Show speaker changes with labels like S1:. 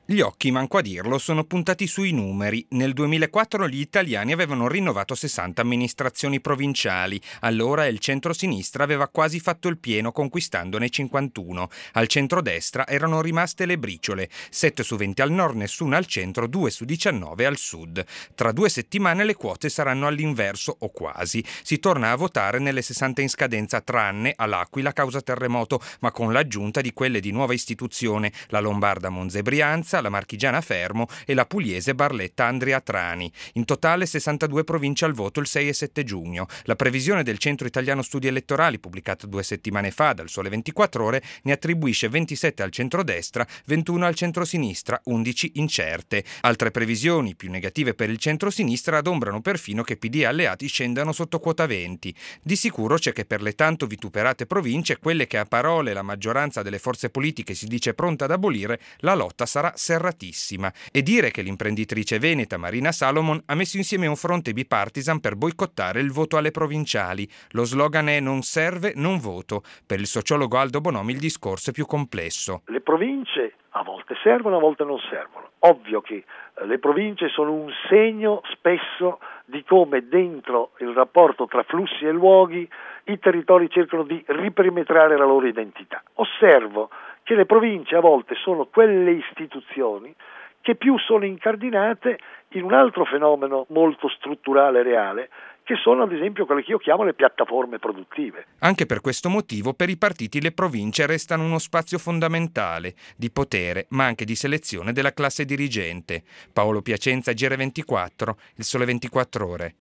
S1: Gli occhi, manco a dirlo, sono puntati sui numeri. Nel 2004 gli italiani avevano rinnovato 60 amministrazioni provinciali. Allora il centro-sinistra aveva quasi fatto il pieno, conquistandone 51. Al centro-destra erano rimaste le briciole. 7 su 20 al nord, nessuna al centro, 2 su 19 al sud. Tra 2 settimane le quote saranno all'inverso, o quasi. Si torna a votare nelle 60 in scadenza, tranne all'Aquila causa terremoto, ma con l'aggiunta di quelle di nuova istituzione, la Lombarda Monza e Brianza, la Marchigiana Fermo e la Pugliese Barletta Andria Trani. In totale 62 province al voto il 6 e 7 giugno. La previsione del Centro Italiano Studi Elettorali, pubblicata 2 settimane fa dal Sole 24 Ore, ne attribuisce 27 al centrodestra, 21 al centrosinistra, 11 incerte. Altre previsioni, più negative per il centrosinistra, adombrano perfino che PD e alleati scendano sotto quota 20. Di sicuro c'è che per le tanto vituperate province, quelle che a parole la maggioranza delle forze politiche si dice pronta ad abolire, la lotta sarà serratissima. E dire che l'imprenditrice veneta Marina Salomon ha messo insieme un fronte bipartisan per boicottare il voto alle provinciali. Lo slogan è "non serve, non voto". Per il sociologo Aldo Bonomi il discorso è più complesso.
S2: Le province a volte servono, a volte non servono. Ovvio che le province sono un segno spesso di come dentro il rapporto tra flussi e luoghi i territori cercano di riperimetrare la loro identità. Osservo che le province a volte sono quelle istituzioni che più sono incardinate in un altro fenomeno molto strutturale e reale, che sono ad esempio quelle che io chiamo le piattaforme produttive.
S1: Anche per questo motivo per i partiti le province restano uno spazio fondamentale di potere, ma anche di selezione della classe dirigente. Paolo Piacenza, GR24, Il Sole 24 Ore.